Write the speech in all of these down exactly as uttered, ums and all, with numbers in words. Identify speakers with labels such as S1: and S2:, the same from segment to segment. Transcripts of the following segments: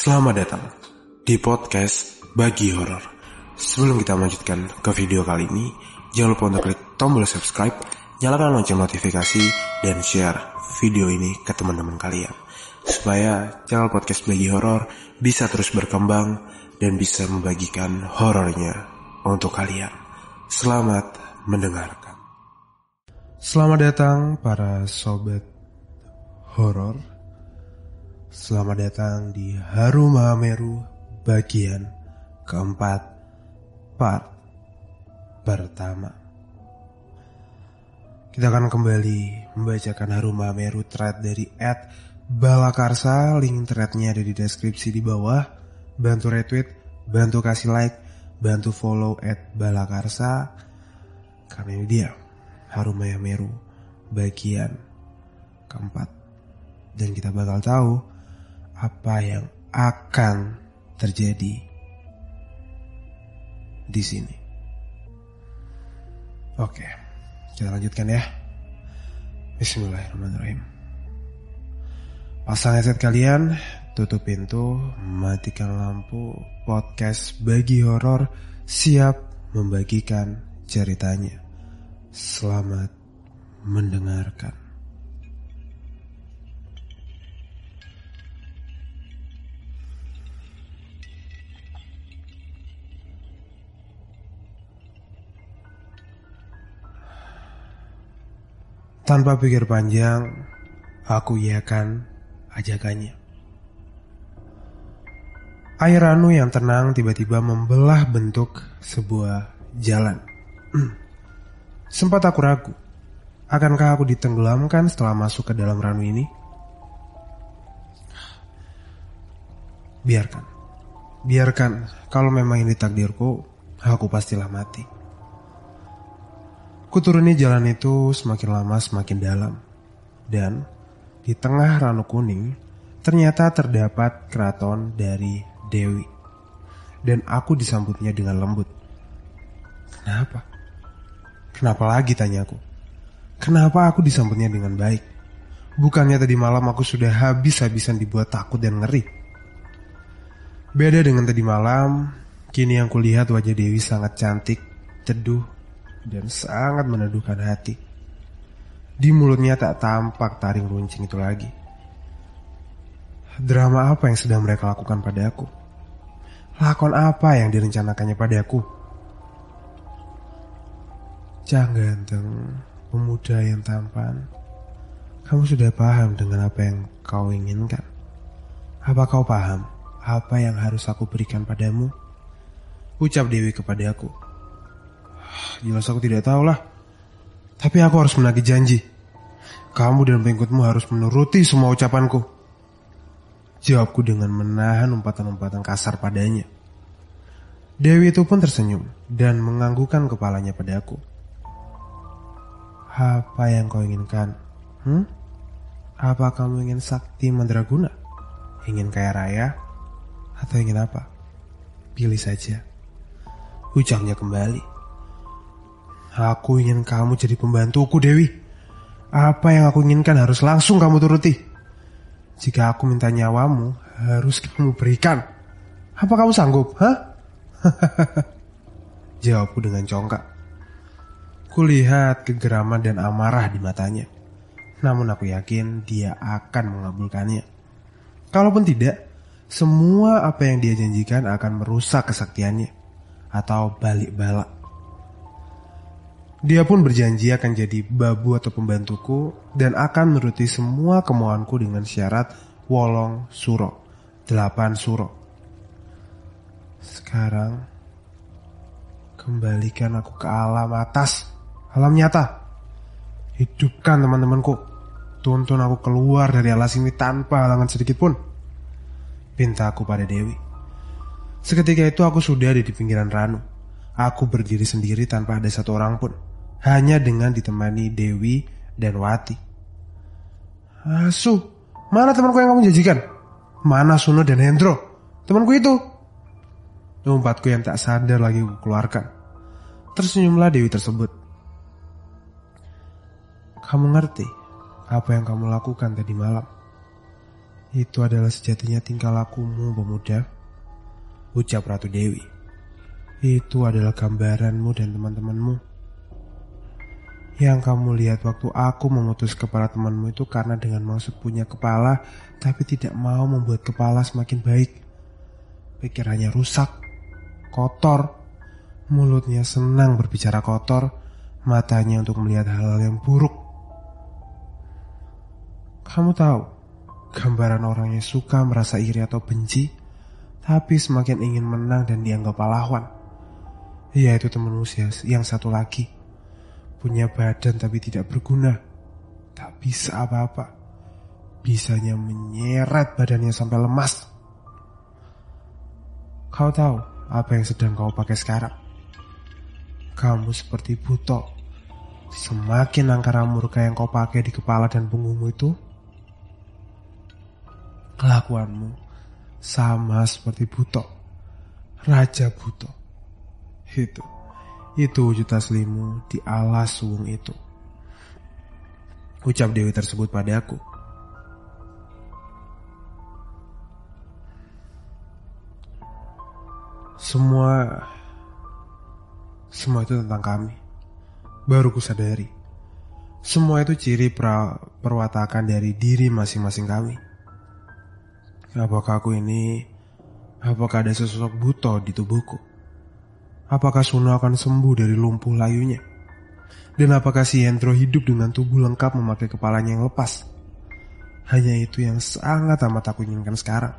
S1: Selamat datang di podcast Bagi Horor. Sebelum kita melanjutkan ke video kali ini, jangan lupa untuk klik tombol subscribe, nyalakan lonceng notifikasi, dan share video ini ke teman-teman kalian, supaya channel podcast Bagi Horor bisa terus berkembang dan bisa membagikan horornya untuk kalian. Selamat mendengarkan. Selamat datang para sobat horor. Selamat datang di Haru Mahameru bagian keempat part pertama. Kita akan kembali membacakan Haru Mahameru thread dari at balakarsa. Link threadnya ada di deskripsi di bawah. Bantu retweet, bantu kasih like, bantu follow at balakarsa. Karena ini dia Haru Mahameru bagian keempat. Dan kita bakal tahu apa yang akan terjadi di sini. Oke, kita lanjutkan ya. Bismillahirrahmanirrahim. Pasang headset kalian, tutup pintu, matikan lampu. Podcast Bagi Horor siap membagikan ceritanya. Selamat mendengarkan. Tanpa pikir panjang, aku iakan ajakannya. Air Ranu yang tenang tiba-tiba membelah bentuk sebuah jalan. Sempat aku ragu, akankah aku ditenggelamkan setelah masuk ke dalam ranu ini? Biarkan, biarkan. Kalau memang ini takdirku, aku pastilah mati. Kuturuni jalan itu semakin lama semakin dalam. Dan di tengah ranu kuning ternyata terdapat keraton dari Dewi. Dan aku disambutnya dengan lembut. Kenapa? Kenapa lagi, tanyaku. Kenapa aku disambutnya dengan baik? Bukannya tadi malam aku sudah habis-habisan dibuat takut dan ngeri. Beda dengan tadi malam, kini yang kulihat wajah Dewi sangat cantik, teduh, dan sangat meneduhkan hati. Di mulutnya tak tampak taring runcing itu lagi. Drama apa yang sedang mereka lakukan padaku? Lakon apa yang direncanakannya padaku? Cah ganteng, pemuda yang tampan, kamu sudah paham dengan apa yang kau inginkan? Apa kau paham apa yang harus aku berikan padamu? Ucap Dewi kepadaku. Jelas aku tidak tahulah. Tapi aku harus menagih janji. Kamu dan pengikutmu harus menuruti semua ucapanku. Jawabku dengan menahan umpatan-umpatan kasar padanya. Dewi itu pun tersenyum dan menganggukkan kepalanya padaku. Apa yang kau inginkan? Hmm? Apa kamu ingin sakti mandraguna? Ingin kaya raya? Atau ingin apa? Pilih saja. Ucapnya kembali. Aku ingin kamu jadi pembantuku, Dewi. Apa yang aku inginkan harus langsung kamu turuti. Jika aku minta nyawamu, harus kamu berikan. Apa kamu sanggup? Hah? Jawabku dengan congkak. Kulihat kegeraman dan amarah di matanya. Namun aku yakin dia akan mengabulkannya. Kalaupun tidak, semua apa yang dia janjikan akan merusak kesaktiannya. Atau balik balak. Dia pun berjanji akan jadi babu atau pembantuku dan akan menuruti semua kemauanku dengan syarat wolong suro, delapan suro. Sekarang, kembalikan aku ke alam atas, alam nyata. Hidupkan teman-temanku, tuntun aku keluar dari alas ini tanpa halangan sedikit pun. Pinta aku pada Dewi. Seketika itu aku sudah ada di pinggiran ranu. Aku berdiri sendiri tanpa ada satu orang pun. Hanya dengan ditemani Dewi dan Wati. Asu, mana temanku yang kamu janjikan? Mana Suno dan Hendro? Temanku itu. Umpatku yang tak sadar lagi aku keluarkan. Tersenyumlah Dewi tersebut. Kamu ngerti apa yang kamu lakukan tadi malam? Itu adalah sejatinya tingkah lakumu, pemuda, ucap Ratu Dewi. Itu adalah gambaranmu dan teman-temanmu. Yang kamu lihat waktu aku memutus kepala temanmu itu karena dengan maksud punya kepala, tapi tidak mau membuat kepala semakin baik. Pikirannya rusak, kotor, mulutnya senang berbicara kotor, matanya untuk melihat hal-hal yang buruk. Kamu tahu, gambaran orang yang suka merasa iri atau benci, tapi semakin ingin menang dan dianggap pahlawan. Yaitu temanmu yang satu lagi. Punya badan tapi tidak berguna. Tak bisa apa-apa. Bisanya menyeret badannya sampai lemas. Kau tahu apa yang sedang kau pakai sekarang? Kamu seperti buto. Semakin angkara murka yang kau pakai di kepala dan punggungmu itu, kelakuanmu sama seperti buto. Raja buto. Itu. Itu wujud aslimu di alas suwung itu. Ucap Dewi tersebut padaku. Semua Semua itu tentang kami. Baru ku sadari, semua itu ciri pra, perwatakan dari diri masing-masing kami. Apakah aku ini Apakah ada sesosok buto di tubuhku? Apakah Suno akan sembuh dari lumpuh layunya? Dan apakah si Hendro hidup dengan tubuh lengkap memakai kepalanya yang lepas? Hanya itu yang sangat amat aku inginkan sekarang.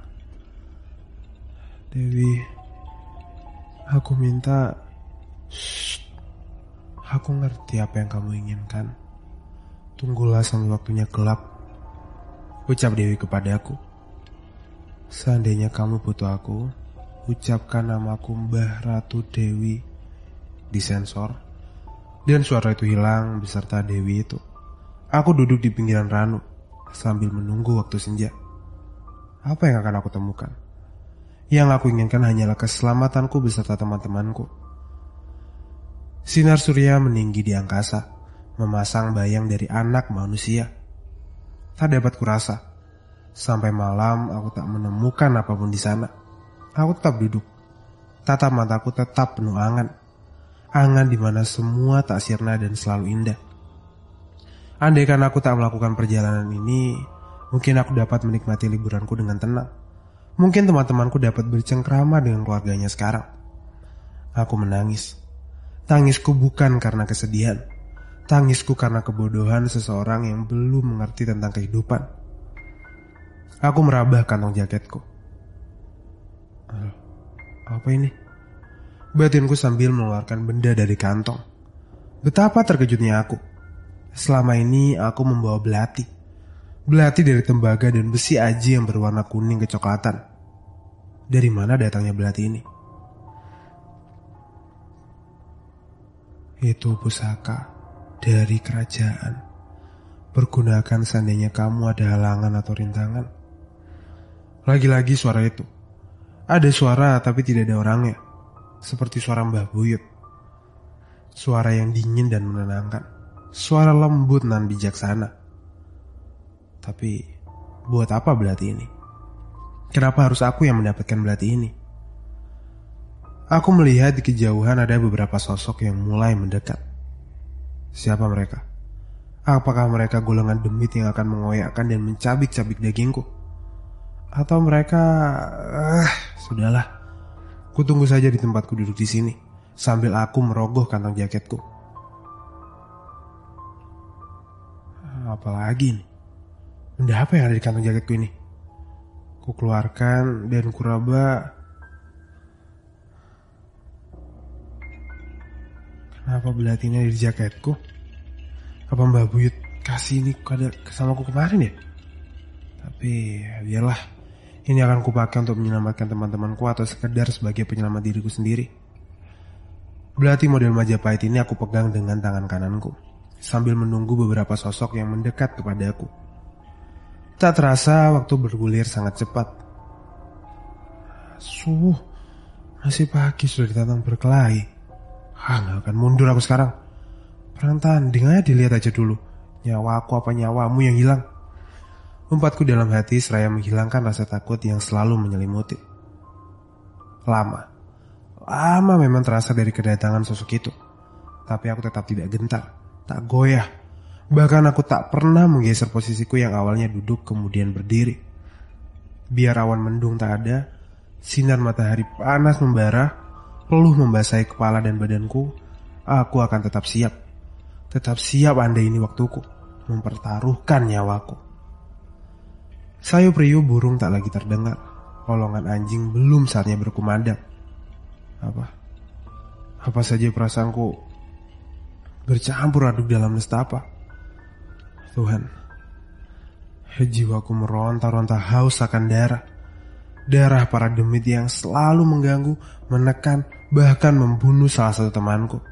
S1: Dewi, aku minta, shh, aku ngerti apa yang kamu inginkan. Tunggulah sampai waktunya gelap, ucap Dewi kepadaku. Seandainya kamu butuh aku, ucapkan namaku Mbah Ratu Dewi. Disensor, dan suara itu hilang beserta Dewi itu. Aku duduk di pinggiran Ranu sambil menunggu waktu senja. Apa yang akan aku temukan? Yang aku inginkan hanyalah keselamatanku beserta teman-temanku. Sinar surya meninggi di angkasa, memasang bayang dari anak manusia. Tak dapat kurasa, sampai malam aku tak menemukan apapun di sana. Aku tetap duduk, tatap mataku tetap penuh angan. Angan di mana semua tak sirna dan selalu indah. Andaikan aku tak melakukan perjalanan ini, mungkin aku dapat menikmati liburanku dengan tenang. Mungkin teman-temanku dapat bercengkrama dengan keluarganya sekarang. Aku menangis. Tangisku bukan karena kesedihan. Tangisku karena kebodohan seseorang yang belum mengerti tentang kehidupan. Aku meraba kantong jaketku. Apa ini? Batinku sambil mengeluarkan benda dari kantong. Betapa terkejutnya aku. Selama ini aku membawa belati. Belati dari tembaga dan besi aji yang berwarna kuning kecoklatan. Dari mana datangnya belati ini? Itu pusaka dari kerajaan. Pergunakan seandainya kamu ada halangan atau rintangan. Lagi-lagi suara itu. Ada suara tapi tidak ada orangnya. Seperti suara Mbah Buyut. Suara yang dingin dan menenangkan. Suara lembut nan bijaksana. Tapi buat apa belati ini? Kenapa harus aku yang mendapatkan belati ini? Aku melihat di kejauhan ada beberapa sosok yang mulai mendekat. Siapa mereka? Apakah mereka golongan demit yang akan mengoyakkan dan mencabik-cabik dagingku? Atau mereka... Uh, sudahlah. Kutunggu saja di tempatku duduk di sini sambil aku merogoh kantong jaketku. Apalagi nih? Benda apa yang ada di kantong jaketku ini? Ku keluarkan dan kuraba. Kenapa belati ini ada di jaketku? Apa Mbak Buyut kasih ini sama aku kemarin ya? Tapi biarlah. Ini akan kupakai untuk menyelamatkan teman-temanku atau sekedar sebagai penyelamat diriku sendiri. Belati model Majapahit ini aku pegang dengan tangan kananku, sambil menunggu beberapa sosok yang mendekat kepadaku. Tak terasa waktu bergulir sangat cepat. Suh, masih pagi sudah ditantang berkelahi. Ah, gak akan mundur aku sekarang. Perang tanding aja dilihat aja dulu. Nyawa aku apa nyawamu yang hilang? Umpatku dalam hati seraya menghilangkan rasa takut yang selalu menyelimuti. Lama, lama memang terasa dari kedatangan sosok itu. Tapi aku tetap tidak gentar, tak goyah. Bahkan aku tak pernah menggeser posisiku yang awalnya duduk kemudian berdiri. Biar awan mendung tak ada, sinar matahari panas membara, peluh membasahi kepala dan badanku, aku akan tetap siap. Tetap siap andai ini waktuku, mempertaruhkan nyawaku. Sayup riuh burung tak lagi terdengar. Kolongan anjing belum saatnya berkumandang. Apa? Apa saja perasaanku bercampur aduk dalam nestapa. Tuhan, jiwaku meronta-ronta haus akan darah. Darah para demit yang selalu mengganggu, menekan, bahkan membunuh salah satu temanku.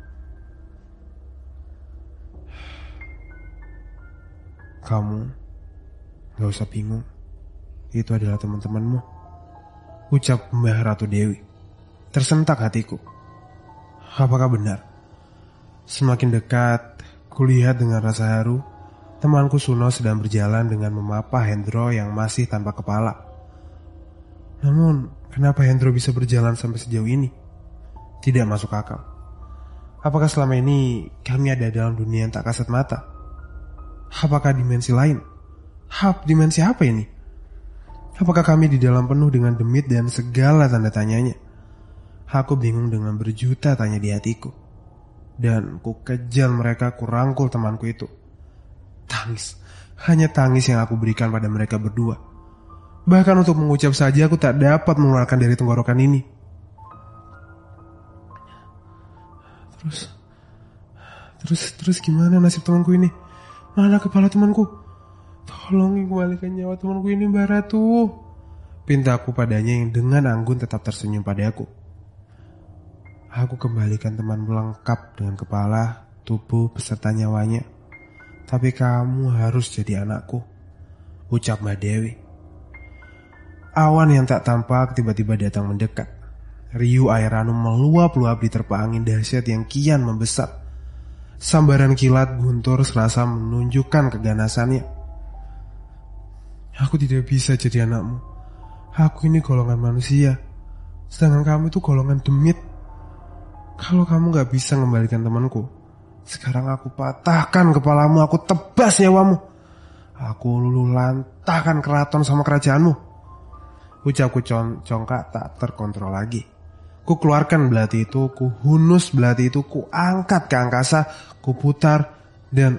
S1: Kamu gak usah bingung, itu adalah teman-temanmu, ucap Mbah Ratu Dewi. Tersentak hatiku. Apakah benar? Semakin dekat, kulihat dengan rasa haru, temanku Suno sedang berjalan dengan memapah Hendro yang masih tanpa kepala. Namun, kenapa Hendro bisa berjalan sampai sejauh ini? Tidak masuk akal. Apakah selama ini kami ada dalam dunia yang tak kasat mata? Apakah dimensi lain? Hap, dimensi apa ini? Apakah kami di dalam penuh dengan demit dan segala tanda tanyanya? Aku bingung dengan berjuta tanya di hatiku. Dan ku kejar mereka, ku rangkul temanku itu. Tangis, hanya tangis yang aku berikan pada mereka berdua. Bahkan untuk mengucap saja aku tak dapat mengeluarkan dari tenggorokan ini. Terus, terus, terus gimana nasib temanku ini? Mana kepala temanku? Tolong kembalikan nyawa temanku ini, Mbak Ratu. Pintaku padanya yang dengan anggun tetap tersenyum padaku. Aku kembalikan temanmu lengkap dengan kepala, tubuh, beserta nyawanya. Tapi kamu harus jadi anakku, ucap Mbak Dewi. Awan yang tak tampak tiba-tiba datang mendekat. Riuh air anu meluap-luap di terpa angin dahsyat yang kian membesar. Sambaran kilat guntur serasa menunjukkan keganasannya. Aku tidak bisa jadi anakmu. Aku ini golongan manusia, sedangkan kamu itu golongan demit. Kalau kamu gak bisa mengembalikan temanku, sekarang aku patahkan kepalamu, aku tebas nyawamu. Aku luluh lantahkan keraton sama kerajaanmu. Ucapku congkak tak terkontrol lagi. Ku keluarkan belati itu, ku hunus belati itu, ku angkat ke angkasa, ku putar, dan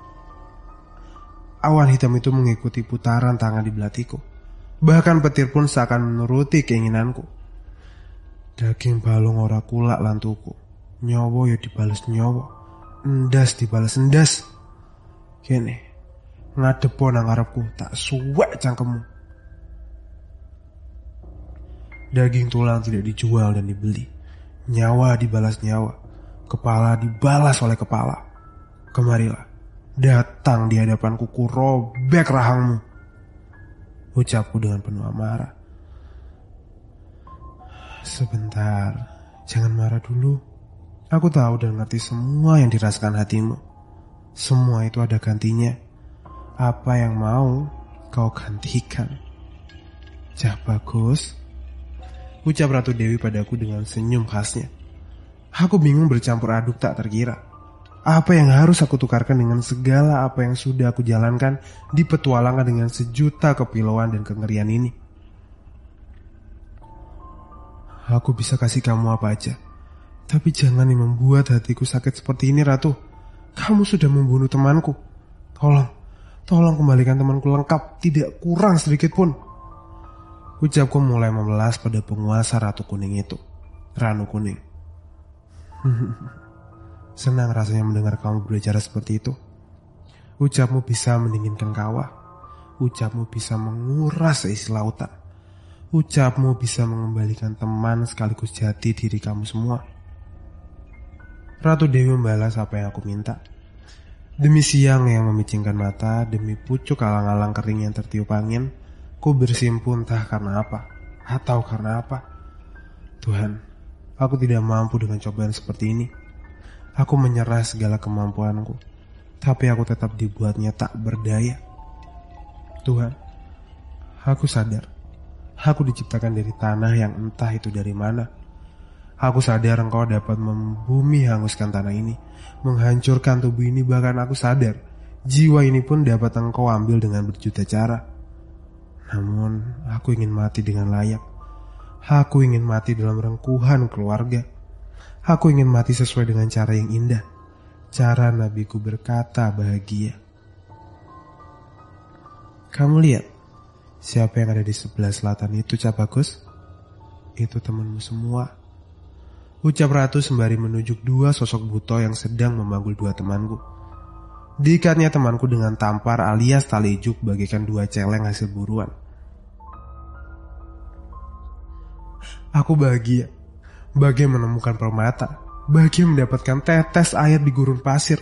S1: awan hitam itu mengikuti putaran tangan di belatiku. Bahkan petir pun seakan menuruti keinginanku. Daging balung ora kulak lantuku, nyowo ya dibales nyowo, endas dibales endas. Kene ngadepo nang ngarepku, tak suwek cangkemmu. Daging tulang tidak dijual dan dibeli, nyawa dibalas nyawa, kepala dibalas oleh kepala. Kemarilah, datang di hadapanku, ku robek rahangmu, ucapku dengan penuh amarah. Sebentar, jangan marah dulu. Aku tahu dan ngerti semua yang dirasakan hatimu. Semua itu ada gantinya. Apa yang mau kau gantikan? Jah bagus, ucap Ratu Dewi padaku dengan senyum khasnya. Aku bingung bercampur aduk tak terkira. Apa yang harus aku tukarkan dengan segala apa yang sudah aku jalankan di petualangan dengan sejuta kepilauan dan kengerian ini? Aku bisa kasih kamu apa aja, tapi jangan yang membuat hatiku sakit seperti ini, Ratu. Kamu sudah membunuh temanku. Tolong, tolong kembalikan temanku lengkap, tidak kurang sedikit pun. Ucapku mulai memelas pada penguasa Ratu Kuning itu, Ranu Kuning. Senang rasanya mendengar kamu berbicara seperti itu. Ucapmu bisa mendinginkan kawah. Ucapmu bisa menguras seisi lautan. Ucapmu bisa mengembalikan teman sekaligus jati diri kamu semua. Ratu Dewi membalas apa yang aku minta. Demi siang yang memicingkan mata, demi pucuk alang-alang kering yang tertiup angin, ku bersimpun entah karena apa, atau karena apa. Tuhan, aku tidak mampu dengan cobaan seperti ini. Aku menyerah segala kemampuanku, tapi aku tetap dibuatnya tak berdaya. Tuhan, Aku sadar, aku diciptakan dari tanah yang entah itu dari mana. Aku sadar engkau dapat membumi hanguskan tanah ini, menghancurkan tubuh ini. Bahkan aku sadar, jiwa ini pun dapat engkau ambil dengan berjuta cara. Namun, aku ingin mati dengan layak. Aku ingin mati dalam rengkuhan keluarga. Aku ingin mati sesuai dengan cara yang indah. Cara nabiku berkata bahagia. Kamu lihat, siapa yang ada di sebelah selatan itu, Cap Bagus? Itu temanmu semua. Ucap Ratu sembari menunjuk dua sosok buto yang sedang memanggul dua temanku. Diikatnya temanku dengan tampar alias tali ijuk bagaikan dua celeng hasil buruan. Aku bahagia, bahagia menemukan permata, bahagia mendapatkan tetes air di gurun pasir.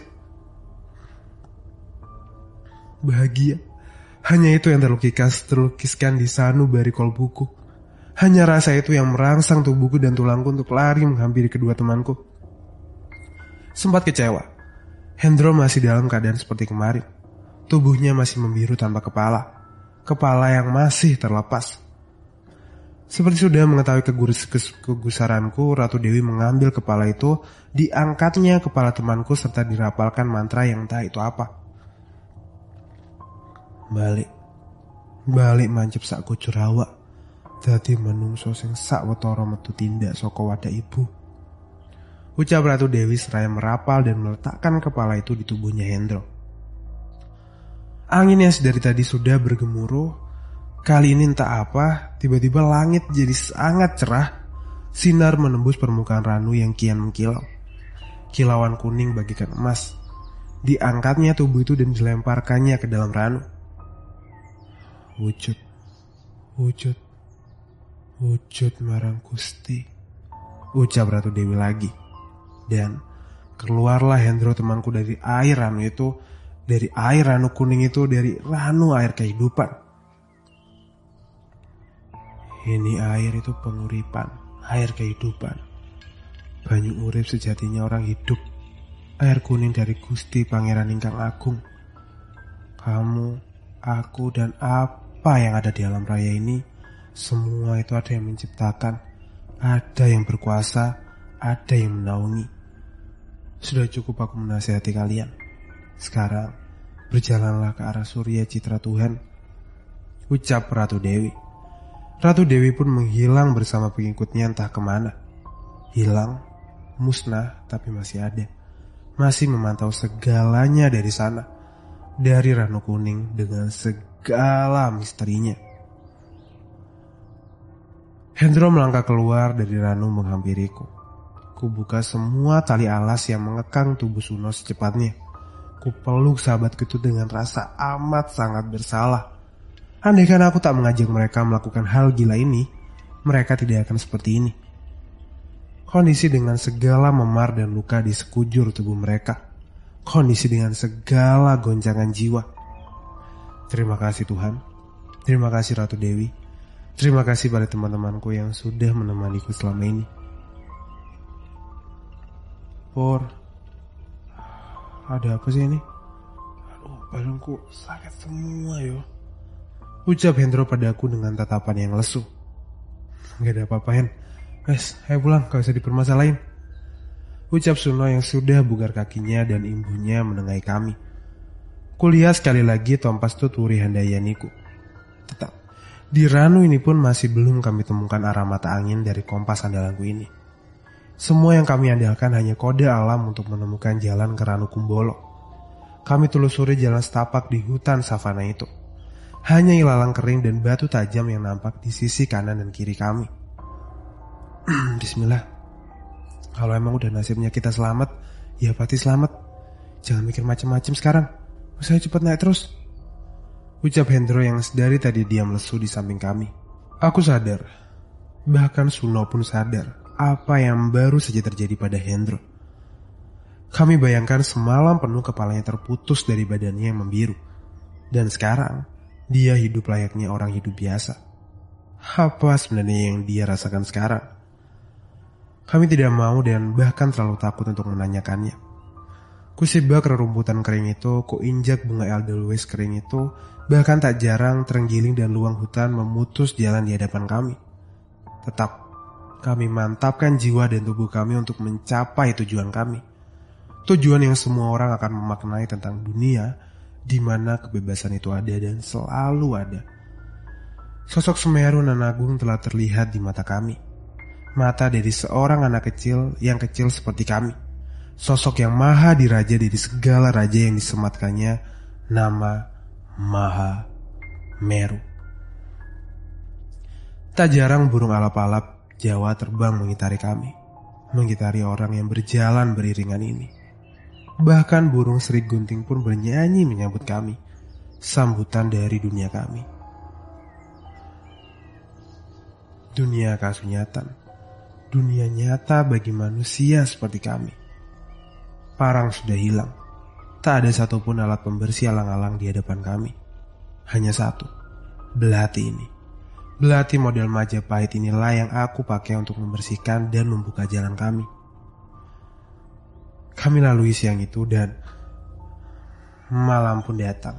S1: Bahagia, hanya itu yang terlukis, terlukiskan di sanubari kolbuku. Hanya rasa itu yang merangsang tubuhku dan tulangku untuk lari menghampiri kedua temanku. Sempat kecewa, Hendro masih dalam keadaan seperti kemarin. Tubuhnya masih membiru tanpa kepala, kepala yang masih terlepas. Seperti sudah mengetahui kegus kegusaranku, Ratu Dewi mengambil kepala itu, diangkatnya kepala temanku serta dirapalkan mantra yang entah itu apa. Balik, balik mancep sak kucur hawa. Dadi menungso sing sak wetara metu tindak saka wadah ibu. Ucap Ratu Dewi seraya merapal dan meletakkan kepala itu di tubuhnya Hendro. Angin yang dari tadi sudah bergemuruh, kali ini entah apa, tiba-tiba langit jadi sangat cerah. Sinar menembus permukaan Ranu yang kian mengkilau. Kilauan kuning bagikan emas. Diangkatnya tubuh itu dan dilemparkannya ke dalam Ranu. Wujud, wujud, wujud marang Gusti, ucap Ratu Dewi lagi. Dan keluarlah Hendro temanku dari air Ranu itu, dari air Ranu kuning itu, dari Ranu air kehidupan. Ini air itu penguripan, air kehidupan. Banyu urip sejatinya orang hidup. Air kuning dari Gusti Pangeran ingkang agung. Kamu, aku dan apa yang ada di alam raya ini, semua itu ada yang menciptakan, ada yang berkuasa, ada yang menaungi. Sudah cukup aku menasihati kalian. Sekarang berjalanlah ke arah surya citra Tuhan, ucap Ratu Dewi. Ratu Dewi pun menghilang bersama pengikutnya entah kemana. Hilang, musnah, tapi masih ada. Masih memantau segalanya dari sana, dari Ranu Kuning dengan segala misterinya. Hendro melangkah keluar dari Ranu menghampiriku. Ku buka semua tali alas yang mengekang tubuh Suno secepatnya. Ku peluk sahabatku itu dengan rasa amat sangat bersalah. Andaikan aku tak mengajak mereka melakukan hal gila ini, mereka tidak akan seperti ini. Kondisi dengan segala memar dan luka di sekujur tubuh mereka. Kondisi dengan segala goncangan jiwa. Terima kasih Tuhan. Terima kasih Ratu Dewi. Terima kasih pada teman-temanku yang sudah menemaniku selama ini. Por, ada apa sih ini? Aduh, badanku sakit semua yo. Ucap Hendro padaku dengan tatapan yang lesu. Gak ada apa-apa Hen. Wes, ayo pulang, gak usah dipermasalahin. Ucap Suno yang sudah bugar kakinya dan imbuhnya menengahi kami. Kulihat sekali lagi Tompas Tuturi Handayaniku. Tetap, di Ranu ini pun masih belum kami temukan arah mata angin dari kompas andalanku ini. Semua yang kami andalkan hanya kode alam untuk menemukan jalan ke Ranu Kumbolo. Kami telusuri jalan setapak di hutan savana itu. Hanya ilalang kering dan batu tajam yang nampak di sisi kanan dan kiri kami. Bismillah. Kalau emang udah nasibnya kita selamat, ya pasti selamat. Jangan mikir macam-macam sekarang. Usah cepat naik terus. Ucap Hendro yang dari tadi diam lesu di samping kami. Aku sadar. Bahkan Suno pun sadar apa yang baru saja terjadi pada Hendro. Kami bayangkan semalam penuh kepalanya terputus dari badannya yang membiru. Dan sekarang, dia hidup layaknya orang hidup biasa. Apa sebenarnya yang dia rasakan sekarang? Kami tidak mau dan bahkan terlalu takut untuk menanyakannya. Kusibak rerumputan kering itu, kuinjak bunga edelweiss kering itu, bahkan tak jarang terenggiling dan luang hutan memutus jalan di hadapan kami. Tetap, kami mantapkan jiwa dan tubuh kami untuk mencapai tujuan kami. Tujuan yang semua orang akan memaknai tentang dunia, di mana kebebasan itu ada dan selalu ada. Sosok Semeru nan agung telah terlihat di mata kami. Mata dari seorang anak kecil yang kecil seperti kami. Sosok yang maha diraja dari segala raja yang disematkannya nama Maha Meru. Tak jarang burung alap-alap Jawa terbang mengitari kami, mengitari orang yang berjalan beriringan ini. Bahkan burung serik gunting pun bernyanyi menyambut kami, sambutan dari dunia kami. Dunia kasunyatan, dunia nyata bagi manusia seperti kami. Parang sudah hilang. Tak ada satupun alat pembersih alang-alang di hadapan kami. Hanya satu, belati ini. Belati model Majapahit inilah yang aku pakai untuk membersihkan dan membuka jalan kami. Kami lalui siang itu dan malam pun datang.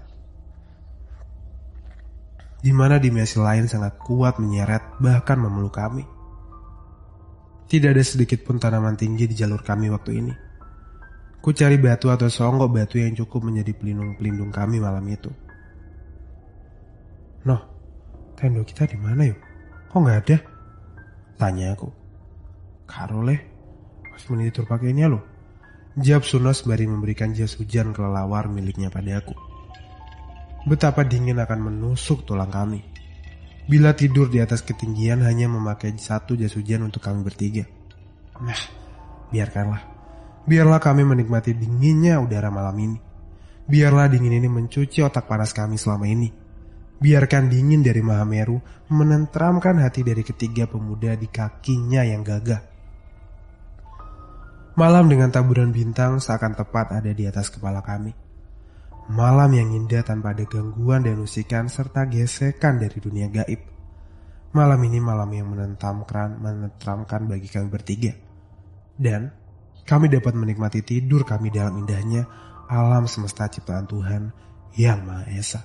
S1: Di mana dimensi lain sangat kuat menyeret bahkan memeluk kami. Tidak ada sedikit pun tanaman tinggi di jalur kami waktu ini. Ku cari batu atau songgok batu yang cukup menjadi pelindung-pelindung kami malam itu. Noh, tenda kita di mana yuk? Kok nggak ada? Tanya aku. Karoleh, pas menitur pakainya loh. Jawab Suno sembari memberikan jas hujan kelelawar miliknya padaku. Betapa dingin akan menusuk tulang kami. Bila tidur di atas ketinggian hanya memakai satu jas hujan untuk kami bertiga. Nah, biarkanlah. Biarlah kami menikmati dinginnya udara malam ini. Biarlah dingin ini mencuci otak panas kami selama ini. Biarkan dingin dari Maha Meru menenteramkan hati dari ketiga pemuda di kakinya yang gagah. Malam dengan taburan bintang seakan tepat ada di atas kepala kami. Malam yang indah tanpa ada gangguan dan usikan serta gesekan dari dunia gaib. Malam ini malam yang menenteramkan, menenteramkan bagi kami bertiga. Dan kami dapat menikmati tidur kami dalam indahnya alam semesta ciptaan Tuhan yang Maha Esa.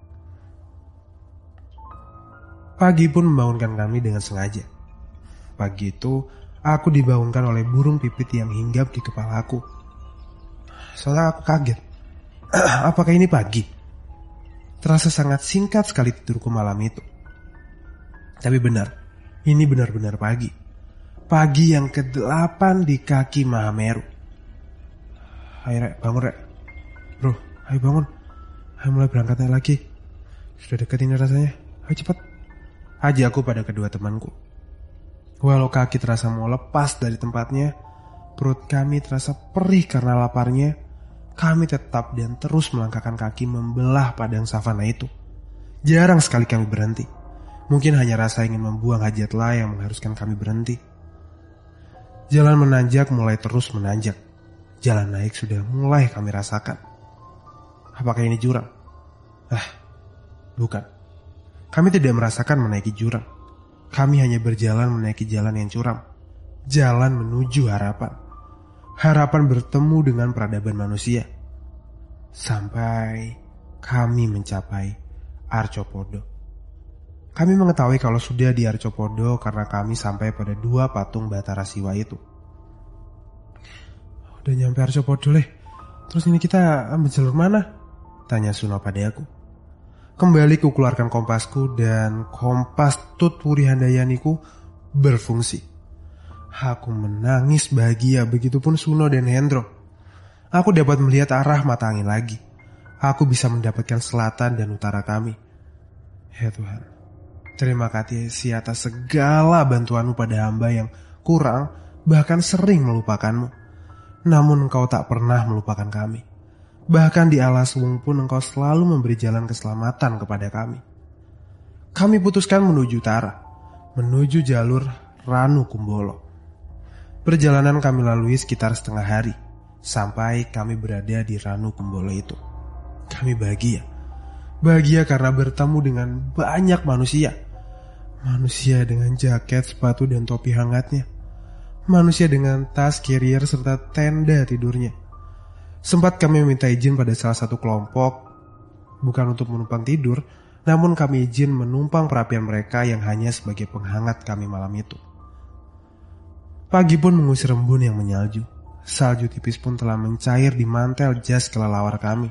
S1: Pagi pun membangunkan kami dengan sengaja. Pagi itu, aku dibangunkan oleh burung pipit yang hinggap di kepalaku. Soalnya aku kaget. Apakah ini pagi? Terasa sangat singkat sekali tidurku malam itu. Tapi benar, ini benar-benar pagi. Pagi yang kedelapan di kaki Maha Meru. Ayo Rek, bangun Rek. Bro, ayo bangun. Ayo mulai berangkatnya lagi. Sudah dekat ini rasanya. Ayo cepat. Ajak aku pada kedua temanku. Walau kaki terasa mau lepas dari tempatnya, perut kami terasa perih karena laparnya. Kami tetap dan terus melangkahkan kaki membelah padang savana itu. Jarang sekali kami berhenti. Mungkin hanya rasa ingin membuang hajatlah yang mengharuskan kami berhenti. Jalan menanjak mulai terus menanjak. Jalan naik sudah mulai kami rasakan. Apakah ini jurang? Ah, bukan. Kami tidak merasakan menaiki jurang. Kami hanya berjalan menaiki jalan yang curam. Jalan menuju harapan. Harapan bertemu dengan peradaban manusia. Sampai kami mencapai Arcopodo. Kami mengetahui kalau sudah di Arcopodo karena kami sampai pada dua patung Batara Siwa itu. Udah nyampe Arcopodo leh. Terus ini kita ambil jalur mana? Tanya Suno pada aku. Kembali ku keluarkan kompasku dan kompas Tut Wuri Handayaniku berfungsi. Aku menangis bahagia, begitupun Suno dan Hendro. Aku dapat melihat arah mata angin lagi. Aku bisa mendapatkan selatan dan utara kami. Ya Tuhan. Terima kasih atas segala bantuanmu pada hamba yang kurang bahkan sering melupakanmu. Namun engkau tak pernah melupakan kami. Bahkan di alas wung pun engkau selalu memberi jalan keselamatan kepada kami. Kami putuskan menuju utara, menuju jalur Ranu Kumbolo. Perjalanan kami lalui sekitar setengah hari, sampai kami berada di Ranu Kumbolo itu. Kami bahagia. Bahagia karena bertemu dengan banyak manusia. Manusia dengan jaket, sepatu, dan topi hangatnya. Manusia dengan tas, carrier, serta tenda tidurnya. Sempat kami meminta izin pada salah satu kelompok, bukan untuk menumpang tidur, namun kami izin menumpang perapian mereka yang hanya sebagai penghangat kami malam itu. Pagi pun mengusir embun yang menyalju. Salju tipis pun telah mencair di mantel jas kelelawar kami.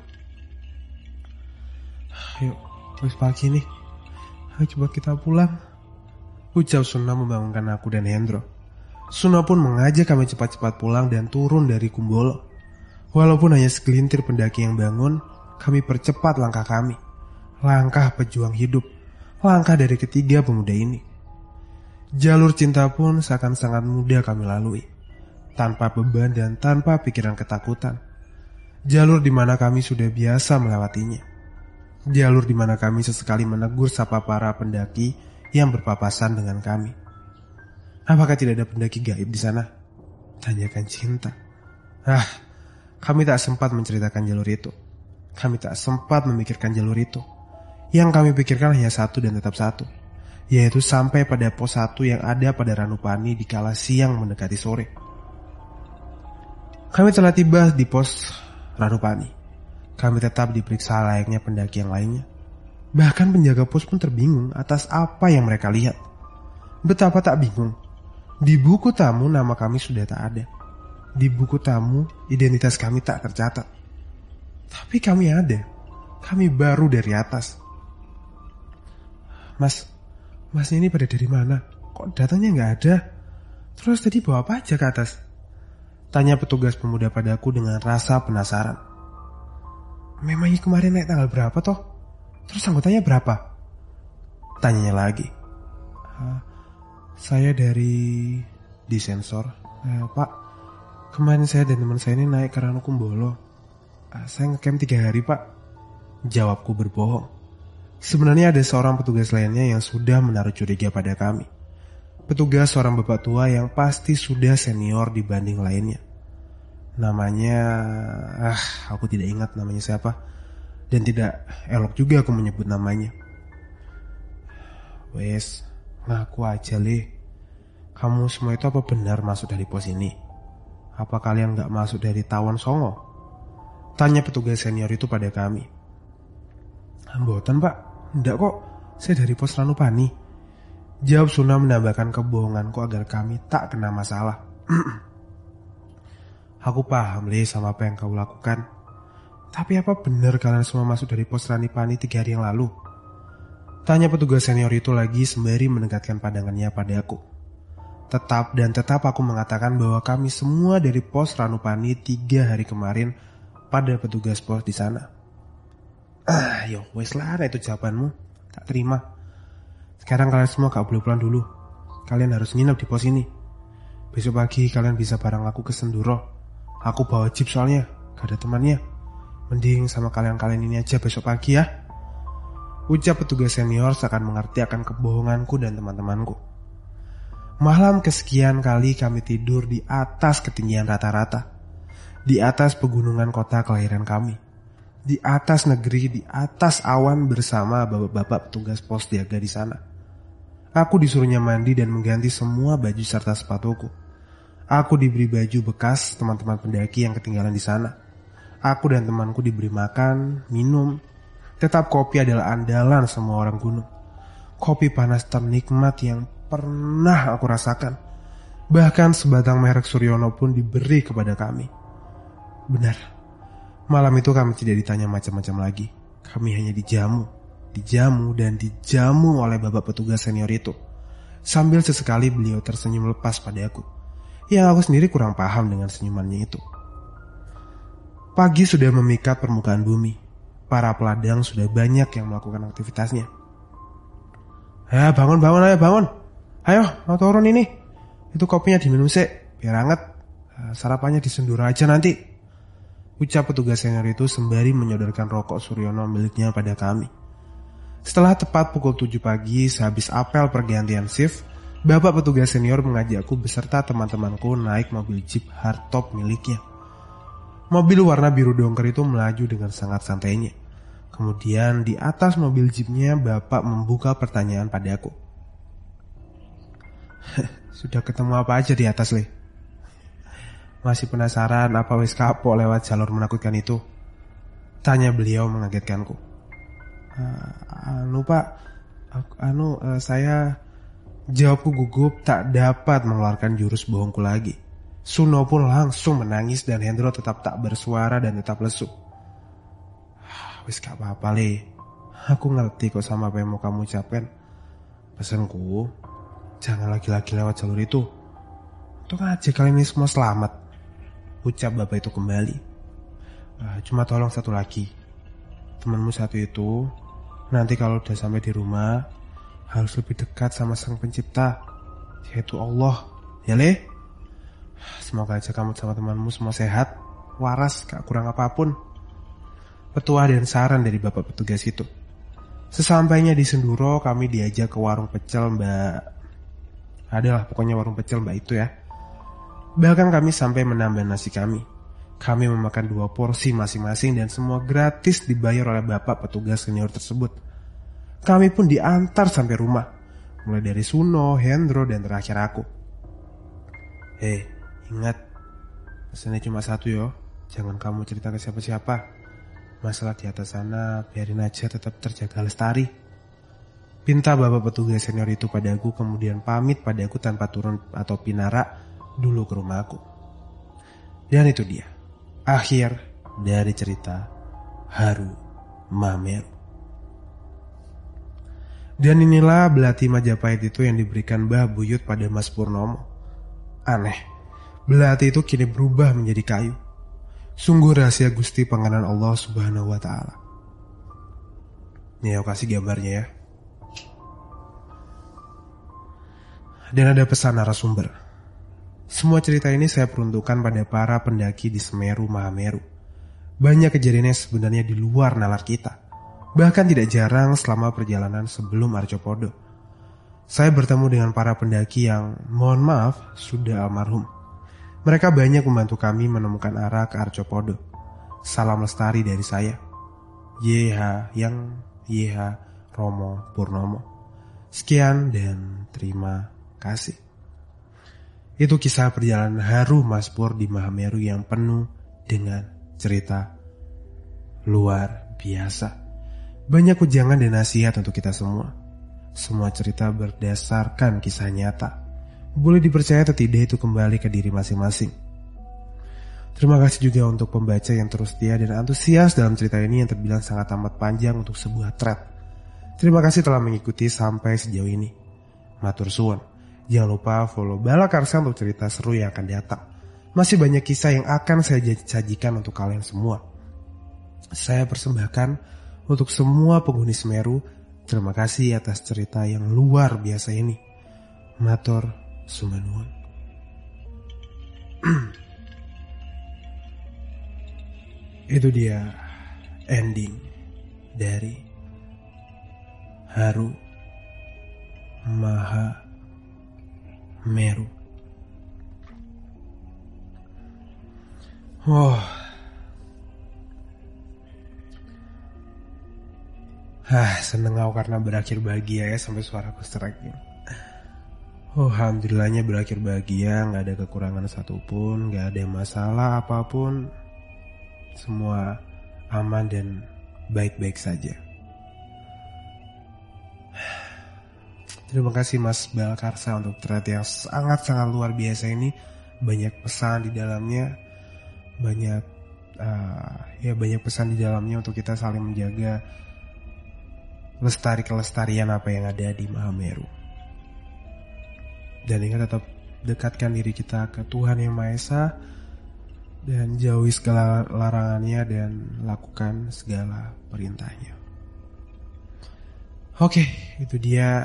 S1: Ayo, wis pagi nih. Ayo coba kita pulang, ucap Suna membangunkan aku dan Hendro. Suna pun mengajak kami cepat-cepat pulang dan turun dari Kumbolo. Walaupun hanya segelintir pendaki yang bangun, kami percepat langkah kami. Langkah pejuang hidup, langkah dari ketiga pemuda ini. Jalur cinta pun seakan sangat mudah kami lalui, tanpa beban dan tanpa pikiran ketakutan. Jalur di mana kami sudah biasa melewatinya. Jalur di mana kami sesekali menegur sapa para pendaki yang berpapasan dengan kami. Apakah tidak ada pendaki gaib di sana? Tanyakan cinta. Ah, kami tak sempat menceritakan jalur itu. Kami tak sempat memikirkan jalur itu. Yang kami pikirkan hanya satu dan tetap satu, yaitu sampai pada pos satu yang ada pada Ranupani di kala siang mendekati sore. Kami telah tiba di pos Ranupani. Kami tetap diperiksa layaknya pendaki yang lainnya. Bahkan penjaga pos pun terbingung atas apa yang mereka lihat. Betapa tak bingung. Di buku tamu nama kami sudah tak ada. Di buku tamu identitas kami tak tercatat. Tapi kami ada. Kami baru dari atas. Mas, mas ini pada dari mana? Kok datanya nggak ada? Terus tadi bawa apa aja ke atas? Tanya petugas pemuda padaku dengan rasa penasaran. Memangnya kemarin naik tanggal berapa toh? Terus anggotanya berapa? Tanyanya lagi. Uh, saya dari disensor. Uh, Pak, kemarin saya dan teman saya ini naik ke Ranukumbolo. Uh, saya ngecamp tiga hari pak. Jawabku berbohong. Sebenarnya ada seorang petugas lainnya yang sudah menaruh curiga pada kami. Petugas seorang bapak tua yang pasti sudah senior dibanding lainnya. Namanya, ah, aku tidak ingat namanya siapa. Dan tidak elok juga aku menyebut namanya. Wes, ngaku aja Le. Kamu semua itu apa benar masuk dari pos ini? Apa kalian gak masuk dari Tawon Songo? Tanya petugas senior itu pada kami. Mboten pak. Ndak kok, saya dari pos Ranupani. Jawab Suna menambahkan kebohonganku agar kami tak kena masalah. Aku paham Le sama apa yang kau lakukan. Tapi apa benar kalian semua masuk dari pos Ranupani tiga hari yang lalu? Tanya petugas senior itu lagi sembari mendekatkan pandangannya padaku. Tetap dan tetap aku mengatakan bahwa kami semua dari pos Ranupani tiga hari kemarin pada petugas pos di sana. Ah, yo, wes lah, itu jawabanmu. Tak terima. Sekarang kalian semua gak boleh pulang dulu. Kalian harus nginep di pos ini. Besok pagi kalian bisa bareng aku ke Senduro. Aku bawa jeep soalnya, gak ada temannya. Mending sama kalian-kalian ini aja besok pagi ya. Ucap petugas senior seakan mengerti akan kebohonganku dan teman-temanku. Malam kesekian kali kami tidur di atas ketinggian rata-rata. Di atas pegunungan kota kelahiran kami. Di atas negeri, di atas awan bersama bapak-bapak petugas pos jaga di sana. Aku disuruhnya mandi dan mengganti semua baju serta sepatuku. Aku diberi baju bekas teman-teman pendaki yang ketinggalan di sana. Aku dan temanku diberi makan, minum. Tetap kopi adalah andalan semua orang gunung. Kopi panas ternikmat yang pernah aku rasakan. Bahkan sebatang merek Suryono pun diberi kepada kami. Benar. Malam itu kami tidak ditanya macam-macam lagi. Kami hanya dijamu, dijamu dan dijamu oleh bapak petugas senior itu. Sambil sesekali beliau tersenyum lepas padaku. Yang aku sendiri kurang paham dengan senyumannya itu. Pagi sudah memikat permukaan bumi. Para peladang sudah banyak yang melakukan aktivitasnya. Ya bangun, bangun, ayo bangun. Ayo, mau turun ini. Itu kopinya diminum sih, biar hangat. Sarapannya di Senduro aja nanti. Ucap petugas senior itu sembari menyodorkan rokok Suryono miliknya pada kami. Setelah tepat pukul tujuh pagi sehabis apel pergantian shift, bapak petugas senior mengajakku beserta teman-temanku naik mobil jeep hardtop miliknya. Mobil warna biru dongker itu melaju dengan sangat santainya. Kemudian di atas mobil jeepnya bapak membuka pertanyaan padaku. Sudah ketemu apa aja di atas Le? Masih penasaran apa wis kapok lewat jalur menakutkan itu? Tanya beliau mengagetkanku. Anu pak, aku, anu uh, saya... Jawabku gugup tak dapat mengeluarkan jurus bohongku lagi. Suno pun langsung menangis dan Hendro tetap tak bersuara dan tetap lesu. Wis gak apa-apa le. Aku ngerti kok sama apa yang mau kamu ucapkan. Pesanku, jangan lagi-lagi lewat jalur itu. Untuk aja kalian ini semua selamat. Ucap bapak itu kembali. Cuma tolong satu lagi. Temanmu satu itu, nanti kalau udah sampai di rumah, harus lebih dekat sama sang pencipta, yaitu Allah. Ya le? Semoga aja kamu sama temanmu semua sehat, waras, gak kurang apapun. Petuah dan saran dari bapak petugas itu. Sesampainya di Senduro, kami diajak ke warung pecel mbak. Adalah pokoknya warung pecel mbak itu ya. Bahkan kami sampai menambah nasi kami. Kami memakan dua porsi masing-masing dan semua gratis dibayar oleh bapak petugas senior tersebut. Kami pun diantar sampai rumah, mulai dari Suno, Hendro, dan terakhir aku. Hei, ingat, pesannya cuma satu yo. Jangan kamu cerita ke siapa-siapa. Masalah di atas sana, biarin aja tetap terjaga lestari. Pinta bapak petugas senior itu padaku, kemudian pamit padaku tanpa turun atau pinara dulu ke rumahku. Dan itu dia, akhir dari cerita Haru Mahameru. Dan inilah belati Majapahit itu yang diberikan Mbah Buyut pada Mas Purnomo. Aneh, belati itu kini berubah menjadi kayu. Sungguh rahasia Gusti Pangeran Allah Subhanahu wa Ta'ala. Nih aku kasih gambarnya ya. Dan ada pesan narasumber. Semua cerita ini saya peruntukkan pada para pendaki di Semeru Mahameru. Banyak kejadian yang sebenarnya di luar nalar kita. Bahkan tidak jarang selama perjalanan sebelum Arjopodo. Saya bertemu dengan para pendaki yang, mohon maaf, sudah almarhum. Mereka banyak membantu kami menemukan arah ke Arjopodo. Salam lestari dari saya. Y H yang Y H Romo Purnomo. Sekian dan terima kasih. Itu kisah perjalanan haru Mas Pur di Mahameru yang penuh dengan cerita luar biasa. Banyak ujangan dan nasihat untuk kita semua. Semua cerita berdasarkan kisah nyata. Boleh dipercaya atau tidak itu kembali ke diri masing-masing. Terima kasih juga untuk pembaca yang terus setia dan antusias dalam cerita ini yang terbilang sangat amat panjang untuk sebuah thread. Terima kasih telah mengikuti sampai sejauh ini. Matur suwun. Jangan lupa follow Bala Karsa untuk cerita seru yang akan datang. Masih banyak kisah yang akan saya sajikan untuk kalian semua. Saya persembahkan untuk semua penghuni Semeru, terima kasih atas cerita yang luar biasa ini. Matur sumanuwun. Itu dia ending dari Haru Mahameru. Oh, Hah, seneng aku karena berakhir bahagia ya sampai suaraku serak ini. Oh, alhamdulillahnya berakhir bahagia, gak ada kekurangan satupun, gak ada masalah apapun. Semua aman dan baik-baik saja. Terima kasih Mas Balkarsa untuk thread yang sangat-sangat luar biasa ini. Banyak pesan di dalamnya, banyak uh, ya banyak pesan di dalamnya untuk kita saling menjaga lestari kelestarian apa yang ada di Mahameru. Dan ingat tetap dekatkan diri kita ke Tuhan Yang Maha Esa dan jauhi segala larangannya dan lakukan segala perintahnya. Oke, itu dia.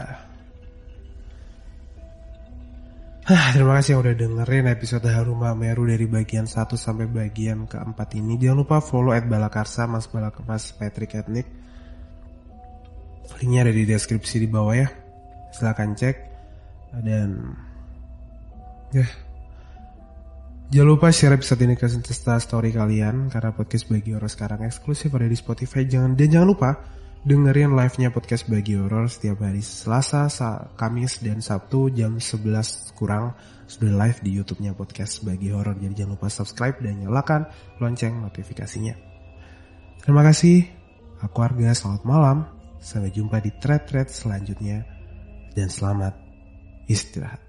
S1: Hah, terima kasih yang udah dengerin episode Haru Mahameru dari bagian satu sampai bagian keempat ini. Jangan lupa follow at Balakarsa, Mas Balak, Mas Patrick Etnik. Linknya ada di deskripsi di bawah ya. Silahkan cek. Dan ya, jangan lupa share episode ini ke Insta story kalian, karena podcast Bagi Horor sekarang eksklusif ada di Spotify. Jangan dan jangan lupa dengerin live-nya podcast Bagi Horor setiap hari Selasa, Kamis, dan Sabtu jam sebelas kurang sudah live di YouTube-nya podcast Bagi Horor. Jadi jangan lupa subscribe dan nyalakan lonceng notifikasinya. Terima kasih. Aku Arga, selamat malam. Sampai jumpa di thread-thread selanjutnya. Dan selamat istirahat.